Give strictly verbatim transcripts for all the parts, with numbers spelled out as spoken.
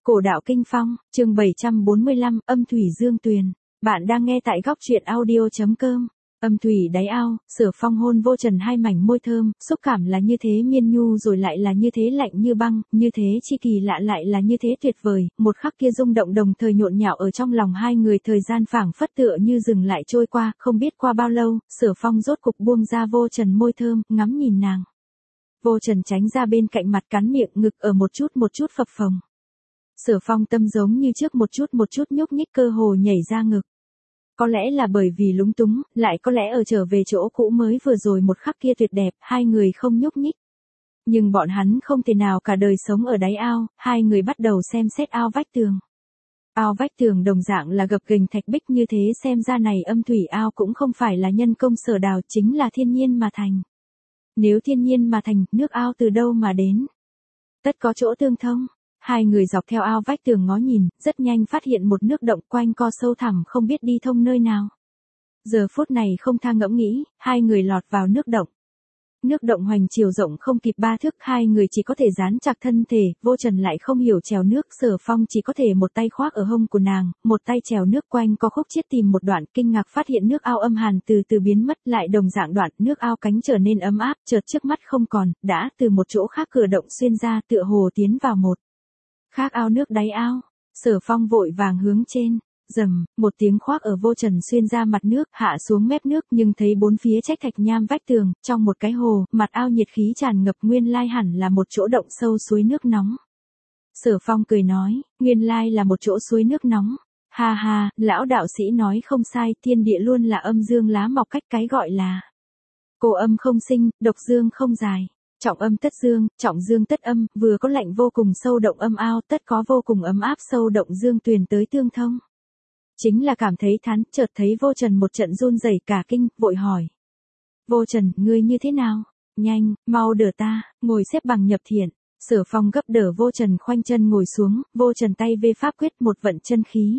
Cổ đạo kinh phong, chương bảy trăm bốn mươi lăm, âm thủy dương tuyền. Bạn đang nghe tại góc truyện audio.com. Âm thủy đáy ao, Sở Phong hôn Vô Trần hai mảnh môi thơm, xúc cảm là như thế miên nhu rồi lại là như thế lạnh như băng, như thế chi kỳ lạ lại là như thế tuyệt vời, một khắc kia rung động đồng thời nhộn nhạo ở trong lòng hai người, thời gian phảng phất tựa như dừng lại trôi qua, không biết qua bao lâu, Sở Phong rốt cục buông ra Vô Trần môi thơm, ngắm nhìn nàng. Vô Trần tránh ra bên cạnh mặt, cắn miệng, ngực ở một chút một chút phập phồng. Sở Phong tâm giống như trước một chút một chút nhúc nhích, cơ hồ nhảy ra ngực. Có lẽ là bởi vì lúng túng, lại có lẽ ở trở về chỗ cũ mới vừa rồi một khắc kia tuyệt đẹp, hai người không nhúc nhích. Nhưng bọn hắn không thể nào cả đời sống ở đáy ao, hai người bắt đầu xem xét ao vách tường. Ao vách tường đồng dạng là gập ghềnh thạch bích, như thế xem ra này âm thủy ao cũng không phải là nhân công sở đào, chính là thiên nhiên mà thành. Nếu thiên nhiên mà thành, nước ao từ đâu mà đến? Tất có chỗ tương thông. Hai người dọc theo ao vách tường ngó nhìn, rất nhanh phát hiện một nước động quanh co sâu thẳm không biết đi thông nơi nào. Giờ phút này không tha ngẫm nghĩ, hai người lọt vào nước động. Nước động hoành chiều rộng không kịp ba thước, hai người chỉ có thể dán chặt thân thể, Vô Trần lại không hiểu trèo nước, Sở Phong chỉ có thể một tay khoác ở hông của nàng, một tay trèo nước quanh co khúc chiết tìm một đoạn, kinh ngạc phát hiện nước ao âm hàn từ từ biến mất, lại đồng dạng đoạn, nước ao cánh trở nên ấm áp, chợt trước mắt không còn, đã từ một chỗ khác cửa động xuyên ra, tựa hồ tiến vào một khác ao nước đáy ao. Sở Phong vội vàng hướng trên, rầm, một tiếng khoác ở Vô Trần xuyên ra mặt nước, hạ xuống mép nước, nhưng thấy bốn phía trách thạch nham vách tường, trong một cái hồ, mặt ao nhiệt khí tràn ngập, nguyên lai hẳn là một chỗ động sâu suối nước nóng. Sở Phong cười nói, nguyên lai là một chỗ suối nước nóng. Ha ha, lão đạo sĩ nói không sai, thiên địa luôn là âm dương lá mọc cách, cái gọi là cô âm không sinh, độc dương không dài. Trọng âm tất dương, trọng dương tất âm, vừa có lạnh vô cùng sâu động âm ao, tất có vô cùng ấm áp sâu động dương tuyền tới tương thông. Chính là cảm thấy thán, chợt thấy Vô Trần một trận run rẩy cả kinh, vội hỏi. Vô Trần, ngươi như thế nào? Nhanh, mau đỡ ta, ngồi xếp bằng nhập thiện. Sở Phong gấp đỡ Vô Trần khoanh chân ngồi xuống, Vô Trần tay vê pháp quyết một vận chân khí.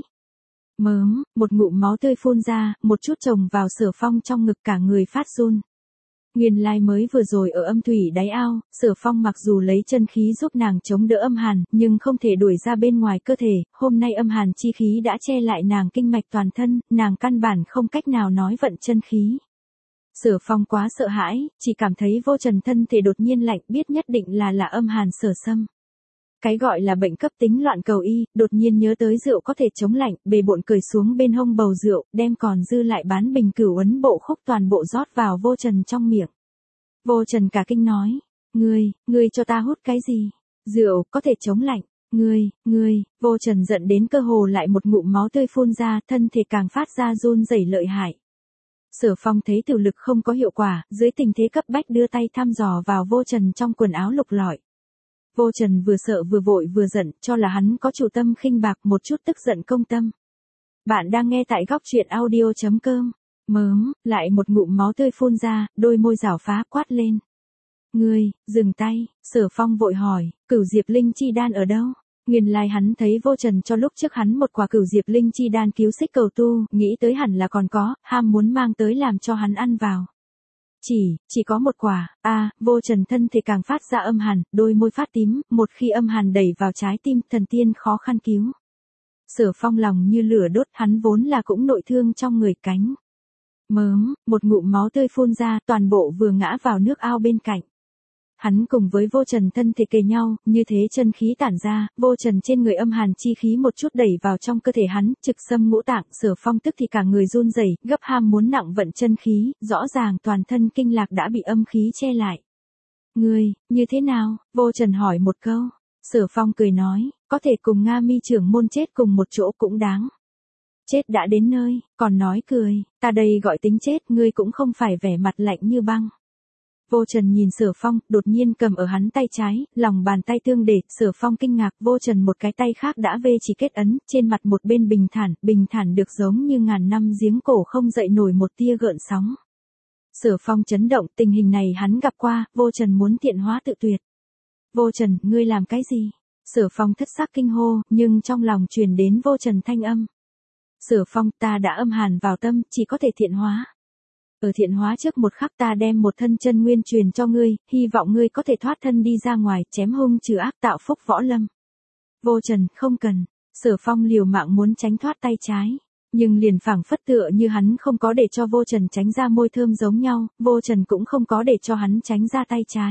Mớm, một ngụm máu tươi phun ra, một chút chồng vào Sở Phong trong ngực, cả người phát run. Nguyên lai mới vừa rồi ở âm thủy đáy ao, Sở Phong mặc dù lấy chân khí giúp nàng chống đỡ âm hàn, nhưng không thể đuổi ra bên ngoài cơ thể, hôm nay âm hàn chi khí đã che lại nàng kinh mạch toàn thân, nàng căn bản không cách nào nói vận chân khí. Sở Phong quá sợ hãi, chỉ cảm thấy Vô Trần thân thể đột nhiên lạnh, biết nhất định là là âm hàn sở xâm. Cái gọi là bệnh cấp tính loạn cầu y, đột nhiên nhớ tới rượu có thể chống lạnh, bề bộn cởi xuống bên hông bầu rượu, đem còn dư lại bán bình cửu ấn bộ khúc toàn bộ rót vào Vô Trần trong miệng. Vô Trần cả kinh nói, ngươi, ngươi cho ta hút cái gì? Rượu, có thể chống lạnh, ngươi, ngươi, Vô Trần giận đến cơ hồ lại một ngụm máu tươi phun ra, thân thể càng phát ra run rẩy lợi hại. Sở Phong thấy tiểu lực không có hiệu quả, dưới tình thế cấp bách đưa tay thăm dò vào Vô Trần trong quần áo lục lọi. Vô Trần vừa sợ vừa vội vừa giận, cho là hắn có chủ tâm khinh bạc, một chút tức giận công tâm. Bạn đang nghe tại góc truyện audio.com. Mớm, lại một ngụm máu tươi phun ra, đôi môi rảo phá, quát lên. Ngươi, dừng tay. Sở Phong vội hỏi, Cửu Diệp Linh Chi Đan ở đâu? Nguyên lai hắn thấy Vô Trần cho lúc trước hắn một quả Cửu Diệp Linh Chi Đan cứu xích cầu tu, nghĩ tới hẳn là còn có, ham muốn mang tới làm cho hắn ăn vào. Chỉ, chỉ có một quả, a à, Vô Trần thân thể càng phát ra âm hàn, đôi môi phát tím, một khi âm hàn đẩy vào trái tim, thần tiên khó khăn cứu. Sở Phong lòng như lửa đốt, hắn vốn là cũng nội thương trong người, cánh. Mớm, một ngụm máu tươi phun ra, toàn bộ vừa ngã vào nước ao bên cạnh. Hắn cùng với Vô Trần thân thể kề nhau, như thế chân khí tản ra, Vô Trần trên người âm hàn chi khí một chút đẩy vào trong cơ thể hắn, trực xâm ngũ tạng, Sở Phong tức thì cả người run rẩy, gấp ham muốn nặng vận chân khí, rõ ràng toàn thân kinh lạc đã bị âm khí che lại. Ngươi, như thế nào? Vô Trần hỏi một câu. Sở Phong cười nói, có thể cùng Nga Mi trưởng môn chết cùng một chỗ cũng đáng. Chết đã đến nơi, còn nói cười, ta đây gọi tính chết, ngươi cũng không phải vẻ mặt lạnh như băng. Vô Trần nhìn Sở Phong, đột nhiên cầm ở hắn tay trái, lòng bàn tay tương để, Sở Phong kinh ngạc, Vô Trần một cái tay khác đã vê chỉ kết ấn, trên mặt một bên bình thản, bình thản được giống như ngàn năm giếng cổ không dậy nổi một tia gợn sóng. Sở Phong chấn động, tình hình này hắn gặp qua, Vô Trần muốn thiện hóa tự tuyệt. Vô Trần, ngươi làm cái gì? Sở Phong thất sắc kinh hô, nhưng trong lòng truyền đến Vô Trần thanh âm. Sở Phong, ta đã âm hàn vào tâm, chỉ có thể thiện hóa. Ở thiện hóa trước một khắc ta đem một thân chân nguyên truyền cho ngươi, hy vọng ngươi có thể thoát thân đi ra ngoài, chém hung trừ ác, tạo phúc võ lâm. Vô Trần, không cần. Sở Phong liều mạng muốn tránh thoát tay trái. Nhưng liền phảng phất tựa như hắn không có để cho Vô Trần tránh ra môi thơm giống nhau, Vô Trần cũng không có để cho hắn tránh ra tay trái.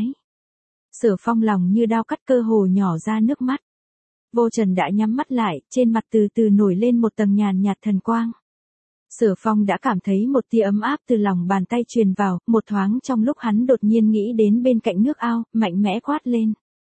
Sở Phong lòng như đao cắt, cơ hồ nhỏ ra nước mắt. Vô Trần đã nhắm mắt lại, trên mặt từ từ nổi lên một tầng nhàn nhạt thần quang. Sở Phong đã cảm thấy một tia ấm áp từ lòng bàn tay truyền vào, một thoáng trong lúc hắn đột nhiên nghĩ đến bên cạnh nước ao, mạnh mẽ quát lên.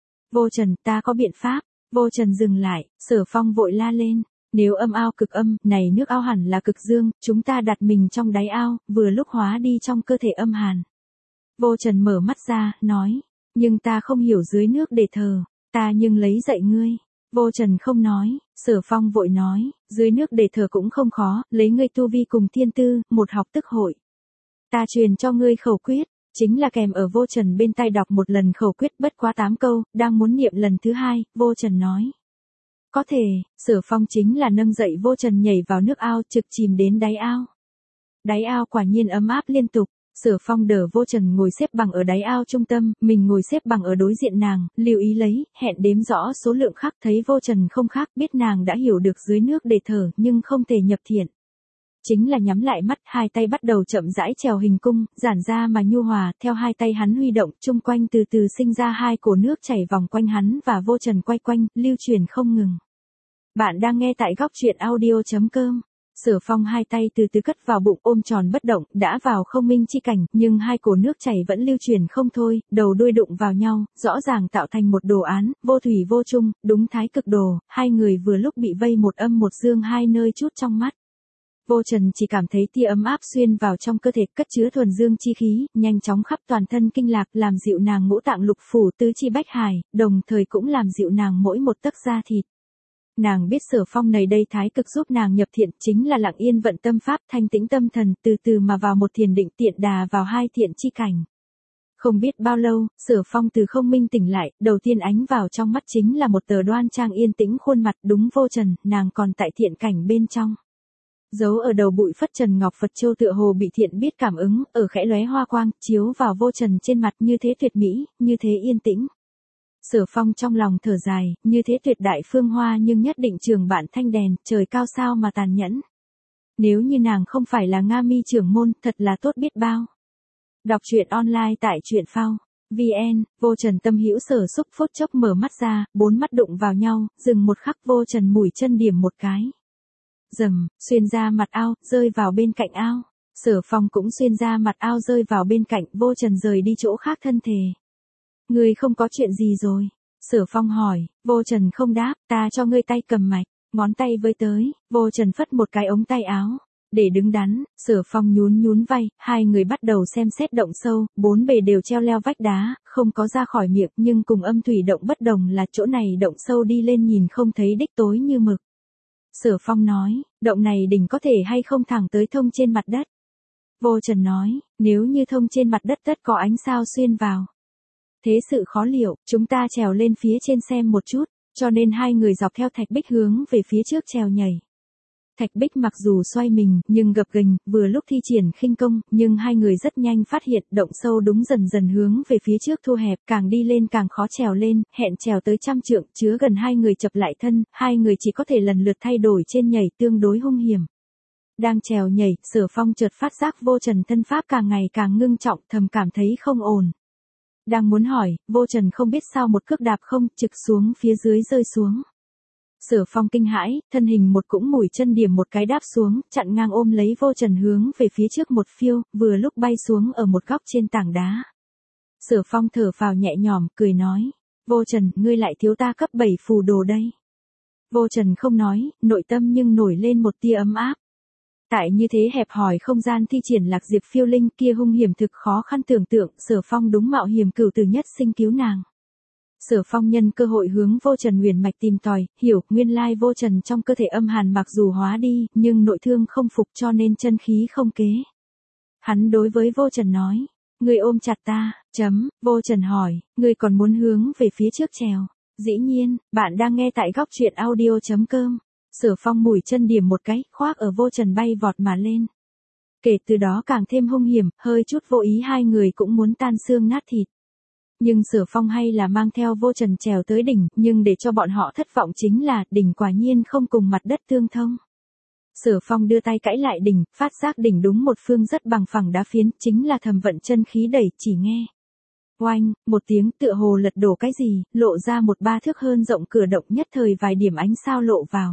Vô Trần, ta có biện pháp. Vô Trần dừng lại, Sở Phong vội la lên. Nếu âm ao cực âm, này nước ao hẳn là cực dương, chúng ta đặt mình trong đáy ao, vừa lúc hóa đi trong cơ thể âm hàn. Vô Trần mở mắt ra, nói. Nhưng ta không hiểu dưới nước để thờ, ta nhưng lấy dạy ngươi. Vô Trần không nói, Sở Phong vội nói, dưới nước để thờ cũng không khó, lấy ngươi tu vi cùng thiên tư, một học tức hội. Ta truyền cho ngươi khẩu quyết, chính là kèm ở Vô Trần bên tai đọc một lần khẩu quyết bất quá tám câu, đang muốn niệm lần thứ hai, Vô Trần nói. Có thể, Sở Phong chính là nâng dậy Vô Trần nhảy vào nước ao trực chìm đến đáy ao. Đáy ao quả nhiên ấm áp liên tục. Sở Phong đỡ Vô Trần ngồi xếp bằng ở đáy ao trung tâm, mình ngồi xếp bằng ở đối diện nàng, lưu ý lấy, hẹn đếm rõ số lượng khắc, thấy Vô Trần không khác, biết nàng đã hiểu được dưới nước để thở, nhưng không thể nhập thiện. Chính là nhắm lại mắt, hai tay bắt đầu chậm rãi trèo hình cung, giản ra mà nhu hòa, theo hai tay hắn huy động, chung quanh từ từ sinh ra hai cổ nước chảy vòng quanh hắn và Vô Trần quay quanh, lưu truyền không ngừng. Bạn đang nghe tại góc truyện audio chấm com. Sở Phong hai tay từ từ cất vào bụng ôm tròn bất động, đã vào không minh chi cảnh, nhưng hai cổ nước chảy vẫn lưu truyền không thôi, đầu đuôi đụng vào nhau, rõ ràng tạo thành một đồ án, vô thủy vô chung, đúng thái cực đồ, hai người vừa lúc bị vây một âm một dương hai nơi chút trong mắt. Vô Trần chỉ cảm thấy tia ấm áp xuyên vào trong cơ thể, cất chứa thuần dương chi khí, nhanh chóng khắp toàn thân kinh lạc, làm dịu nàng ngũ tạng lục phủ tứ chi bách hải, đồng thời cũng làm dịu nàng mỗi một tấc da thịt. Nàng biết Sở Phong này đây thái cực giúp nàng nhập thiện, chính là lặng yên vận tâm pháp, thanh tĩnh tâm thần, từ từ mà vào một thiền định, tiện đà vào hai thiện chi cảnh. Không biết bao lâu, Sở Phong từ không minh tỉnh lại, đầu tiên ánh vào trong mắt chính là một tờ đoan trang yên tĩnh khuôn mặt, đúng Vô Trần, nàng còn tại thiện cảnh bên trong. Giấu ở đầu bụi phất trần ngọc Phật châu tựa hồ bị thiện biết cảm ứng, ở khẽ lóe hoa quang, chiếu vào Vô Trần trên mặt, như thế tuyệt mỹ, như thế yên tĩnh. Sở Phong trong lòng thở dài, như thế tuyệt đại phương hoa nhưng nhất định trường bạn thanh đèn, trời cao sao mà tàn nhẫn. Nếu như nàng không phải là Nga Mi trưởng môn, thật là tốt biết bao. Đọc truyện online tại truyện phao chấm vn. Vô Trần tâm hữu sở xúc, phút chốc mở mắt ra, bốn mắt đụng vào nhau, dừng một khắc, Vô Trần mũi chân điểm một cái. Rầm, xuyên ra mặt ao, rơi vào bên cạnh ao. Sở Phong cũng xuyên ra mặt ao rơi vào bên cạnh, Vô Trần rời đi chỗ khác thân thể. Ngươi không có chuyện gì rồi? Sở Phong hỏi. Vô Trần không đáp, ta cho ngươi tay cầm mạch, ngón tay với tới, Vô Trần phất một cái ống tay áo. Để đứng đắn, Sở Phong nhún nhún vai, hai người bắt đầu xem xét động sâu, bốn bề đều treo leo vách đá, không có ra khỏi miệng, nhưng cùng âm thủy động bất đồng là chỗ này động sâu đi lên nhìn không thấy đích, tối như mực. Sở Phong nói, động này đỉnh có thể hay không thẳng tới thông trên mặt đất. Vô Trần nói, nếu như thông trên mặt đất tất có ánh sao xuyên vào. Thế sự khó liệu, chúng ta trèo lên phía trên xem một chút, cho nên hai người dọc theo thạch bích hướng về phía trước trèo nhảy. Thạch bích mặc dù xoay mình, nhưng gập ghềnh, vừa lúc thi triển khinh công, nhưng hai người rất nhanh phát hiện động sâu đúng dần dần hướng về phía trước thu hẹp, càng đi lên càng khó trèo lên, hẹn trèo tới trăm trượng, chứa gần hai người chập lại thân, hai người chỉ có thể lần lượt thay đổi trên nhảy, tương đối hung hiểm. Đang trèo nhảy, Sở Phong chợt phát giác Vô Trần thân pháp càng ngày càng ngưng trọng, thầm cảm thấy không ổn. Đang muốn hỏi, Vô Trần không biết sao một cước đạp không, trực xuống phía dưới rơi xuống. Sở Phong kinh hãi, thân hình một cũng mũi chân điểm một cái đáp xuống, chặn ngang ôm lấy Vô Trần hướng về phía trước một phiêu, vừa lúc bay xuống ở một góc trên tảng đá. Sở Phong thở phào nhẹ nhõm, cười nói, Vô Trần, ngươi lại thiếu ta cấp bảy phù đồ đây. Vô Trần không nói, nội tâm nhưng nổi lên một tia ấm áp. Tại như thế hẹp hòi không gian thi triển Lạc Diệp phiêu linh kia hung hiểm thực khó khăn tưởng tượng, Sở Phong đúng mạo hiểm cửu tử nhất sinh cứu nàng. Sở Phong nhân cơ hội hướng Vô Trần huyền mạch tìm tòi, hiểu, nguyên lai Vô Trần trong cơ thể âm hàn mặc dù hóa đi, nhưng nội thương không phục cho nên chân khí không kế. Hắn đối với Vô Trần nói, ngươi ôm chặt ta, chấm, Vô Trần hỏi, ngươi còn muốn hướng về phía trước trèo. Dĩ nhiên, bạn đang nghe tại góc truyện audio chấm com. Sở Phong mũi chân điểm một cái, khoác ở Vô Trần bay vọt mà lên. Kể từ đó càng thêm hung hiểm, hơi chút vô ý hai người cũng muốn tan xương nát thịt. Nhưng Sở Phong hay là mang theo Vô Trần trèo tới đỉnh, nhưng để cho bọn họ thất vọng chính là, đỉnh quả nhiên không cùng mặt đất tương thông. Sở Phong đưa tay cãi lại đỉnh, phát giác đỉnh đúng một phương rất bằng phẳng đá phiến, chính là thầm vận chân khí đẩy, chỉ nghe. Oanh, một tiếng tựa hồ lật đổ cái gì, lộ ra một ba thước hơn rộng cửa động, nhất thời vài điểm ánh sao lộ vào.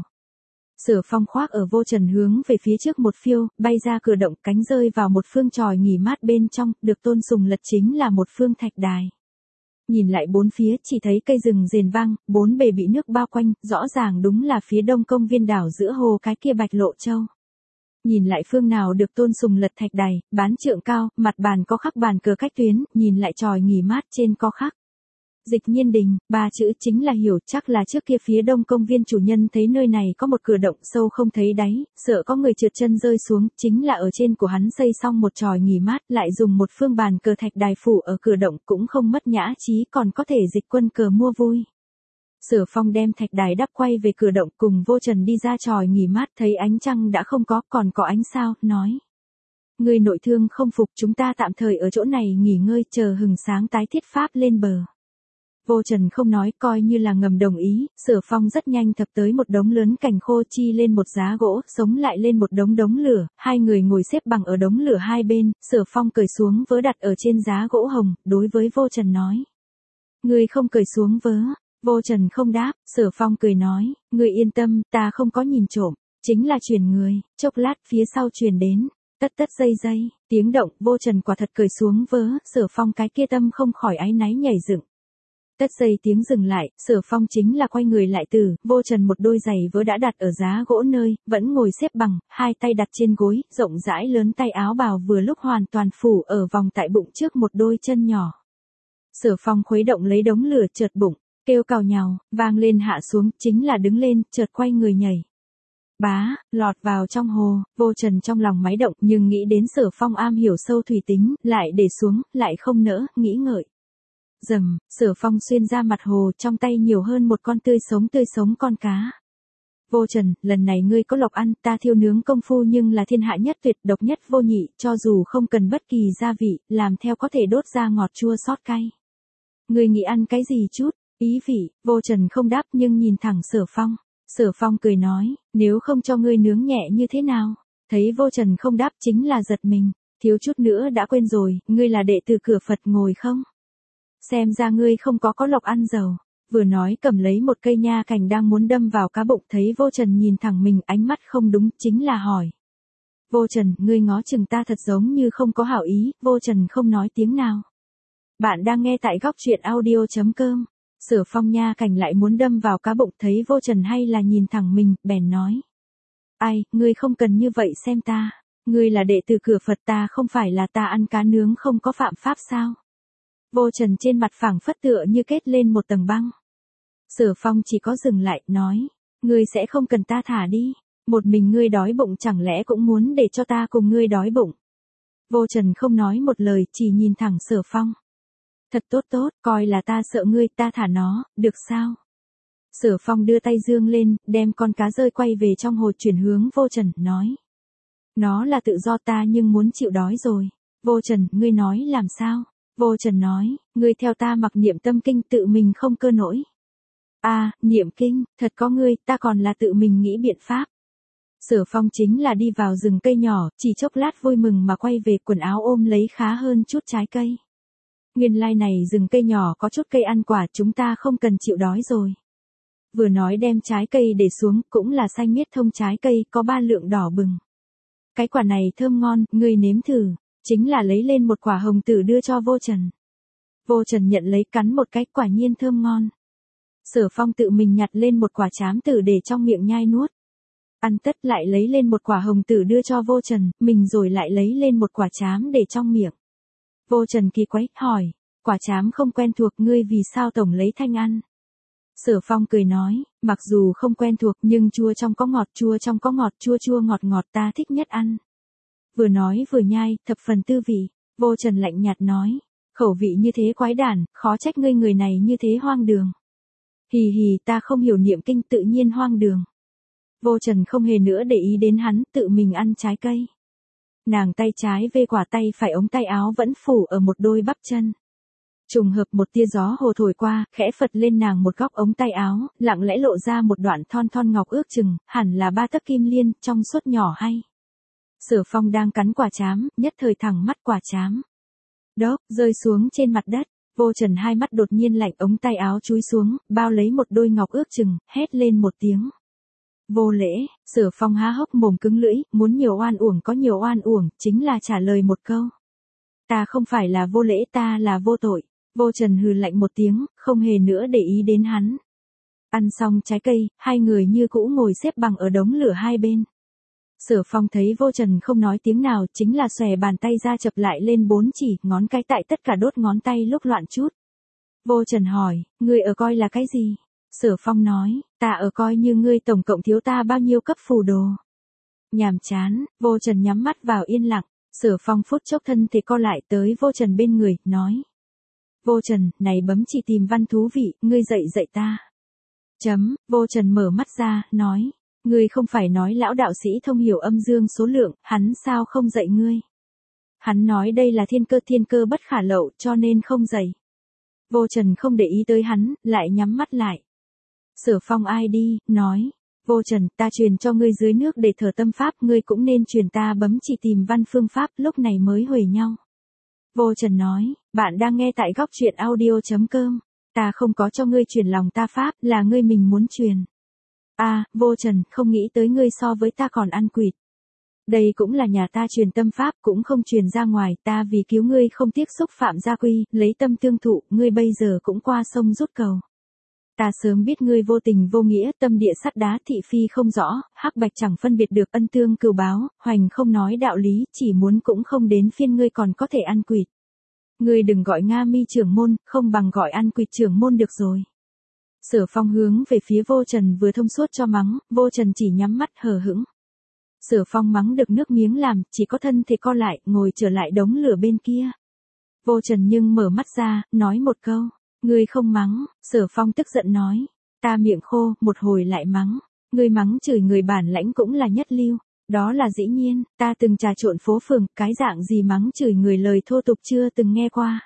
Sở Phong khoác ở Vô Trần hướng về phía trước một phiêu, bay ra cửa động, cánh rơi vào một phương tròi nghỉ mát bên trong, được Tôn Sùng lật chính là một phương thạch đài. Nhìn lại bốn phía chỉ thấy cây rừng rền vang, bốn bề bị nước bao quanh, rõ ràng đúng là phía đông công viên đảo giữa hồ cái kia Bạch Lộ Châu. Nhìn lại phương nào được Tôn Sùng lật thạch đài, bán trượng cao, mặt bàn có khắc bàn cờ cách tuyến, nhìn lại tròi nghỉ mát trên có khắc. Dịch Nhiên Đình, ba chữ chính là hiểu chắc là trước kia phía đông công viên chủ nhân thấy nơi này có một cửa động sâu không thấy đáy, sợ có người trượt chân rơi xuống, chính là ở trên của hắn xây xong một tròi nghỉ mát, lại dùng một phương bàn cờ thạch đài phủ ở cửa động cũng không mất nhã trí, còn có thể dịch quân cờ mua vui. Sở Phong đem thạch đài đắp quay về cửa động, cùng Vô Trần đi ra tròi nghỉ mát, thấy ánh trăng đã không có, còn có ánh sao, nói. Người nội thương không phục, chúng ta tạm thời ở chỗ này nghỉ ngơi, chờ hừng sáng tái thiết pháp lên bờ. Vô Trần không nói, coi như là ngầm đồng ý, Sở Phong rất nhanh thập tới một đống lớn cành khô, chi lên một giá gỗ, sống lại lên một đống đống lửa, hai người ngồi xếp bằng ở đống lửa hai bên, Sở Phong cởi xuống vớ đặt ở trên giá gỗ hồng, đối với Vô Trần nói. Ngươi không cởi xuống vớ. Vô Trần không đáp, Sở Phong cười nói, ngươi yên tâm, ta không có nhìn trộm, chính là truyền người, chốc lát phía sau truyền đến, tất tất dây dây, tiếng động, Vô Trần quả thật cởi xuống vớ, Sở Phong cái kia tâm không khỏi áy náy nhảy dựng. Tất dây tiếng dừng lại, Sở Phong chính là quay người lại từ, Vô Trần một đôi giày vớ đã đặt ở giá gỗ nơi, vẫn ngồi xếp bằng, hai tay đặt trên gối, rộng rãi lớn tay áo bào vừa lúc hoàn toàn phủ ở vòng tại bụng trước một đôi chân nhỏ. Sở Phong khuấy động lấy đống lửa chợt bụng, kêu cào nhào, vang lên hạ xuống, chính là đứng lên, chợt quay người nhảy. Bá, lọt vào trong hồ, Vô Trần trong lòng máy động, nhưng nghĩ đến Sở Phong am hiểu sâu thủy tính, lại để xuống, lại không nỡ, nghĩ ngợi. Dầm, Sở Phong xuyên ra mặt hồ, trong tay nhiều hơn một con tươi sống tươi sống con cá. Vô Trần, lần này ngươi có lộc ăn, ta thiêu nướng công phu nhưng là thiên hạ nhất tuyệt, độc nhất vô nhị, cho dù không cần bất kỳ gia vị, làm theo có thể đốt ra ngọt chua xót cay. Ngươi nghĩ ăn cái gì chút? Ý vị, Vô Trần không đáp nhưng nhìn thẳng Sở Phong. Sở Phong cười nói, nếu không cho ngươi nướng nhẹ như thế nào? Thấy Vô Trần không đáp chính là giật mình, thiếu chút nữa đã quên rồi, ngươi là đệ tử cửa Phật ngồi không? Xem ra ngươi không có có lộc ăn dầu. Vừa nói cầm lấy một cây nha cành đang muốn đâm vào cá bụng, thấy Vô Trần nhìn thẳng mình, ánh mắt không đúng, chính là hỏi. Vô Trần, ngươi ngó chừng ta thật giống như không có hảo ý, Vô Trần không nói tiếng nào. Bạn đang nghe tại góc truyện audio chấm com. Sở Phong nha cành lại muốn đâm vào cá bụng, thấy Vô Trần hay là nhìn thẳng mình, bèn nói. Ai, ngươi không cần như vậy xem ta. Ngươi là đệ tử cửa Phật, ta không phải là ta ăn cá nướng không có phạm pháp sao? Vô Trần trên mặt phẳng phất tựa như kết lên một tầng băng. Sở Phong chỉ có dừng lại, nói. Ngươi sẽ không cần ta thả đi. Một mình ngươi đói bụng chẳng lẽ cũng muốn để cho ta cùng ngươi đói bụng. Vô Trần không nói một lời, chỉ nhìn thẳng Sở Phong. Thật tốt tốt, coi là ta sợ ngươi, ta thả nó, được sao? Sở Phong đưa tay dương lên, đem con cá rơi quay về trong hồ, chuyển hướng Vô Trần, nói. Nó là tự do ta nhưng muốn chịu đói rồi. Vô Trần, ngươi nói làm sao? Vô Trần nói, ngươi theo ta mặc niệm tâm kinh, tự mình không cơ nổi. A, à, niệm kinh, thật có ngươi, ta còn là tự mình nghĩ biện pháp. Sở Phong chính là đi vào rừng cây nhỏ, chỉ chốc lát vui mừng mà quay về, quần áo ôm lấy khá hơn chút trái cây. Nguyên lai này rừng cây nhỏ có chút cây ăn quả, chúng ta không cần chịu đói rồi. Vừa nói đem trái cây để xuống, cũng là xanh miết thông trái cây, có ba lượng đỏ bừng. Cái quả này thơm ngon, ngươi nếm thử. Chính là lấy lên một quả hồng tử đưa cho Vô Trần. Vô Trần nhận lấy cắn một cái, quả nhiên thơm ngon. Sở Phong tự mình nhặt lên một quả trám tử để trong miệng nhai nuốt. Ăn tất lại lấy lên một quả hồng tử đưa cho Vô Trần, mình rồi lại lấy lên một quả trám để trong miệng. Vô Trần kỳ quái, hỏi, quả trám không quen thuộc, ngươi vì sao tổng lấy thanh ăn? Sở Phong cười nói, mặc dù không quen thuộc nhưng chua trong có ngọt, chua trong có ngọt, chua chua ngọt ngọt ta thích nhất ăn. Vừa nói vừa nhai, thập phần tư vị. Vô Trần lạnh nhạt nói, khẩu vị như thế quái đản, khó trách ngươi người này như thế hoang đường. Hì hì, ta không hiểu niệm kinh, tự nhiên hoang đường. Vô Trần không hề nữa để ý đến hắn, tự mình ăn trái cây. Nàng tay trái vê quả, tay phải ống tay áo vẫn phủ ở một đôi bắp chân. Trùng hợp một tia gió hồ thổi qua, khẽ phật lên nàng một góc ống tay áo, lặng lẽ lộ ra một đoạn thon thon ngọc ước chừng, hẳn là ba tấc kim liên, trong suốt nhỏ hay. Sở Phong đang cắn quả trám, nhất thời thẳng mắt quả trám. Đốp, rơi xuống trên mặt đất, Vô Trần hai mắt đột nhiên lạnh, ống tay áo chúi xuống, bao lấy một đôi ngọc ước chừng, hét lên một tiếng. Vô lễ. Sở Phong há hốc mồm cứng lưỡi, muốn nhiều oan uổng có nhiều oan uổng, chính là trả lời một câu. Ta không phải là vô lễ, ta là vô tội. Vô Trần hừ lạnh một tiếng, không hề nữa để ý đến hắn. Ăn xong trái cây, hai người như cũ ngồi xếp bằng ở đống lửa hai bên. Sở Phong thấy Vô Trần không nói tiếng nào, chính là xòe bàn tay ra chập lại lên bốn chỉ, ngón cái tại tất cả đốt ngón tay lúc loạn chút. Vô Trần hỏi, ngươi ở coi là cái gì? Sở Phong nói, ta ở coi như ngươi tổng cộng thiếu ta bao nhiêu cấp phù đồ. Nhàm chán. Vô Trần nhắm mắt vào yên lặng. Sở Phong phút chốc thân thể co lại tới Vô Trần bên người, nói. Vô Trần, này bấm chỉ tìm văn thú vị, ngươi dạy dạy ta. Chấm. Vô Trần mở mắt ra, nói. Ngươi không phải nói lão đạo sĩ thông hiểu âm dương số lượng, hắn sao không dạy ngươi? Hắn nói đây là thiên cơ thiên cơ bất khả lậu, cho nên không dạy. Vô Trần không để ý tới hắn, lại nhắm mắt lại. Sở Phong ai đi, nói. Vô Trần, ta truyền cho ngươi dưới nước để thờ tâm pháp, ngươi cũng nên truyền ta bấm chỉ tìm văn phương pháp, lúc này mới huề nhau. Vô Trần nói, bạn đang nghe tại góc truyện audio.com, ta không có cho ngươi truyền lòng ta pháp, là ngươi mình muốn truyền. A, à, Vô Trần, không nghĩ tới ngươi so với ta còn ăn quỵt. Đây cũng là nhà ta truyền tâm pháp, cũng không truyền ra ngoài, ta vì cứu ngươi không tiếc xúc phạm gia quy, lấy tâm tương thụ, ngươi bây giờ cũng qua sông rút cầu. Ta sớm biết ngươi vô tình vô nghĩa, tâm địa sắt đá, thị phi không rõ, hắc bạch chẳng phân biệt được, ân tương cừu báo, hoành không nói đạo lý, chỉ muốn cũng không đến phiên ngươi còn có thể ăn quỵt. Ngươi đừng gọi Nga Mi trưởng môn, không bằng gọi ăn quỵt trưởng môn được rồi. Sở Phong hướng về phía Vô Trần vừa thông suốt cho mắng, Vô Trần chỉ nhắm mắt hờ hững. Sở Phong mắng được nước miếng làm, chỉ có thân thể co lại, ngồi trở lại đống lửa bên kia. Vô Trần nhưng mở mắt ra, nói một câu. Ngươi không mắng. Sở Phong tức giận nói. Ta miệng khô, một hồi lại mắng. Ngươi mắng chửi người bản lãnh cũng là nhất lưu. Đó là dĩ nhiên, ta từng trà trộn phố phường, cái dạng gì mắng chửi người lời thô tục chưa từng nghe qua.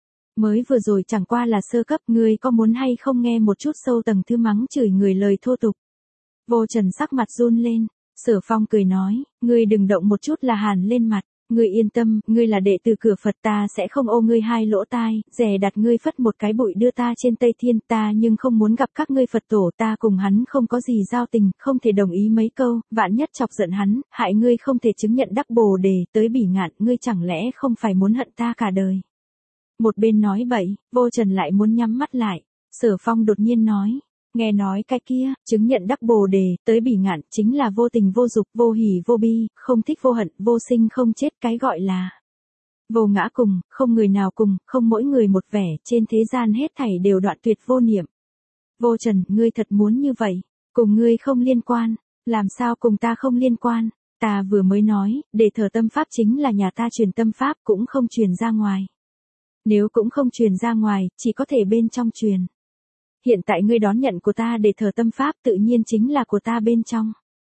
Mới vừa rồi chẳng qua là sơ cấp, ngươi có muốn hay không nghe một chút sâu tầng thứ mắng chửi người lời thô tục. Vô Trần sắc mặt run lên. Sở Phong cười nói, ngươi đừng động một chút là hàn lên mặt. Ngươi yên tâm, ngươi là đệ tử cửa Phật, ta sẽ không ô ngươi hai lỗ tai, dè đặt ngươi phất một cái bụi đưa ta trên Tây Thiên, ta nhưng không muốn gặp các ngươi Phật tổ, ta cùng hắn không có gì giao tình, không thể đồng ý mấy câu, vạn nhất chọc giận hắn, hại ngươi không thể chứng nhận đắc Bồ đề, tới bỉ ngạn, ngươi chẳng lẽ không phải muốn hận ta cả đời. Một bên nói bậy, Vô Trần lại muốn nhắm mắt lại. Sở Phong đột nhiên nói. Nghe nói cái kia, chứng nhận đắc Bồ đề, tới bỉ ngạn, chính là vô tình vô dục, vô hỉ vô bi, không thích vô hận, vô sinh không chết, cái gọi là vô ngã cùng, không người nào cùng, không mỗi người một vẻ, trên thế gian hết thảy đều đoạn tuyệt vô niệm. Vô Trần, ngươi thật muốn như vậy, cùng ngươi không liên quan, làm sao cùng ta không liên quan, ta vừa mới nói, để thờ tâm pháp chính là nhà ta truyền tâm pháp, cũng không truyền ra ngoài. Nếu cũng không truyền ra ngoài, chỉ có thể bên trong truyền. Hiện tại ngươi đón nhận của ta để thờ tâm pháp tự nhiên chính là của ta bên trong.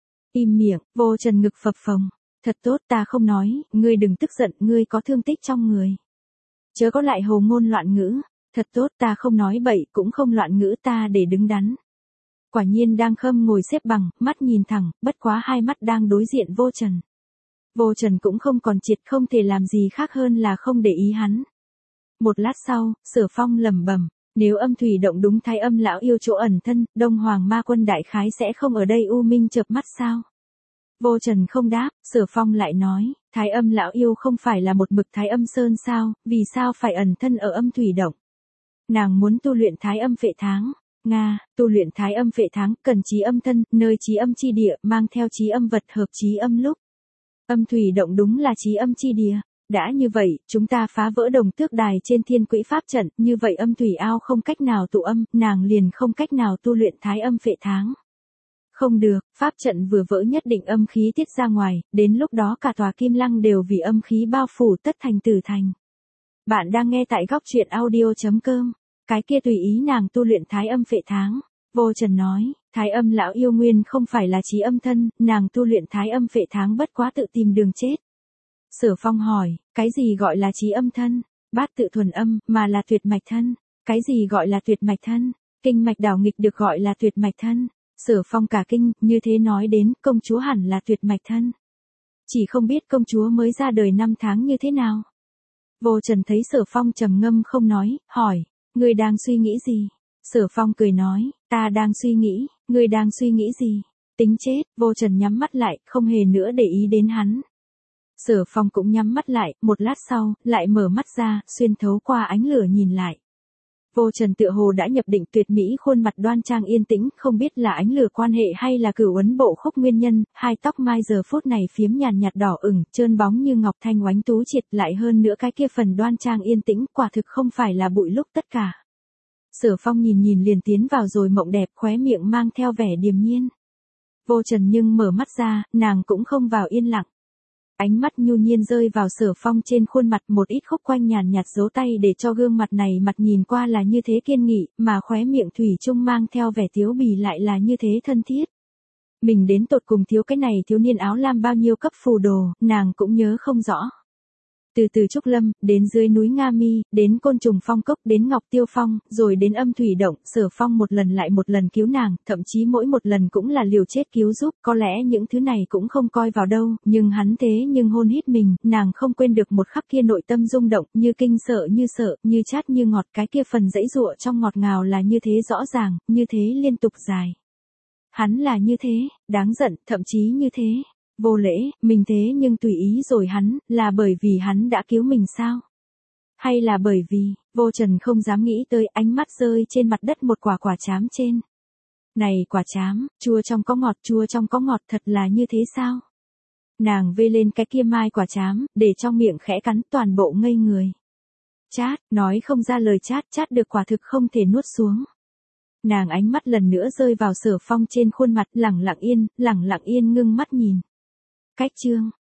Im miệng. Vô Trần ngực phập phồng. Thật tốt, ta không nói, ngươi đừng tức giận, ngươi có thương tích trong người. Chớ có lại hồ ngôn loạn ngữ. Thật tốt, ta không nói bậy, cũng không loạn ngữ, ta để đứng đắn. Quả nhiên đang khâm ngồi xếp bằng, mắt nhìn thẳng, bất quá hai mắt đang đối diện Vô Trần. Vô Trần cũng không còn triệt, không thể làm gì khác hơn là không để ý hắn. Một lát sau, Sở Phong lẩm bẩm. Nếu âm thủy động đúng Thái Âm lão yêu chỗ ẩn thân, Đông Hoàng ma quân đại khái sẽ không ở đây u minh chợp mắt sao? Vô Trần không đáp, Sở Phong lại nói, Thái Âm lão yêu không phải là một mực Thái Âm sơn sao, vì sao phải ẩn thân ở âm thủy động? Nàng muốn tu luyện Thái Âm phệ tháng. Nga, tu luyện Thái Âm phệ tháng, cần trí âm thân, nơi trí âm chi địa, mang theo trí âm vật hợp trí âm lúc. Âm thủy động đúng là trí âm chi địa. Đã như vậy, chúng ta phá vỡ đồng tước đài trên thiên quỹ pháp trận, như vậy âm thủy ao không cách nào tụ âm, nàng liền không cách nào tu luyện Thái Âm phệ tháng. Không được, pháp trận vừa vỡ nhất định âm khí tiết ra ngoài, đến lúc đó cả tòa kim lăng đều vì âm khí bao phủ tất thành tử thành. Bạn đang nghe tại góc truyện audio.com, cái kia tùy ý nàng tu luyện Thái Âm phệ tháng. Vô Trần nói, Thái Âm lão yêu nguyên không phải là trí âm thân, nàng tu luyện Thái Âm phệ tháng bất quá tự tìm đường chết. Sở Phong hỏi, cái gì gọi là trí âm thân? bát tự thuần âm, mà là tuyệt mạch thân. Cái gì gọi là tuyệt mạch thân? Kinh mạch đảo nghịch được gọi là tuyệt mạch thân. Sở Phong cả kinh, như thế nói đến, công chúa hẳn là tuyệt mạch thân. Chỉ không biết công chúa mới ra đời năm tháng như thế nào. Vô Trần thấy Sở Phong trầm ngâm không nói, hỏi, ngươi đang suy nghĩ gì? Sở Phong cười nói, ta đang suy nghĩ, ngươi đang suy nghĩ gì? Tính chết. Vô Trần nhắm mắt lại, không hề nữa để ý đến hắn. Sở Phong cũng nhắm mắt lại, một lát sau, lại mở mắt ra, xuyên thấu qua ánh lửa nhìn lại. Vô Trần tựa hồ đã nhập định tuyệt mỹ, khuôn mặt đoan trang yên tĩnh, không biết là ánh lửa quan hệ hay là cửu ấn bộ khúc nguyên nhân, hai tóc mai giờ phút này phiếm nhàn nhạt đỏ ửng, trơn bóng như ngọc thanh oánh tú triệt, lại hơn nữa cái kia phần đoan trang yên tĩnh, quả thực không phải là bụi lúc tất cả. Sở Phong nhìn nhìn liền tiến vào rồi mộng đẹp, khóe miệng mang theo vẻ điềm nhiên. Vô Trần nhưng mở mắt ra, nàng cũng không vào yên lặng. Ánh mắt nhu nhiên rơi vào Sở Phong trên khuôn mặt, một ít khúc quanh nhàn nhạt dấu tay để cho gương mặt này mặt nhìn qua là như thế kiên nghị, mà khóe miệng thủy chung mang theo vẻ tiếu bì lại là như thế thân thiết. Mình đến tột cùng thiếu cái này thiếu niên áo lam bao nhiêu cấp phù đồ, nàng cũng nhớ không rõ. Từ từ Trúc Lâm, đến dưới núi Nga Mi, đến Côn Trùng Phong Cốc, đến Ngọc Tiêu Phong, rồi đến Âm Thủy Động, Sở Phong một lần lại một lần cứu nàng, thậm chí mỗi một lần cũng là liều chết cứu giúp, có lẽ những thứ này cũng không coi vào đâu, nhưng hắn thế nhưng hôn hít mình, nàng không quên được một khắc kia nội tâm rung động, như kinh sợ như sợ, như chát như ngọt, cái kia phần dãy dụa trong ngọt ngào là như thế rõ ràng, như thế liên tục dài. Hắn là như thế, đáng giận, thậm chí như thế. Vô lễ, mình thế nhưng tùy ý rồi hắn, là bởi vì hắn đã cứu mình sao? Hay là bởi vì, Vô Trần không dám nghĩ tới, ánh mắt rơi trên mặt đất một quả quả trám trên. Này quả trám, chua trong có ngọt, chua trong có ngọt, thật là như thế sao? Nàng vê lên cái kia mai quả trám, để trong miệng khẽ cắn, toàn bộ ngây người. Chát, nói không ra lời, chát, chát được quả thực không thể nuốt xuống. Nàng ánh mắt lần nữa rơi vào Sở Phong trên khuôn mặt, lẳng lặng yên, lẳng lặng yên ngưng mắt nhìn. Cách chương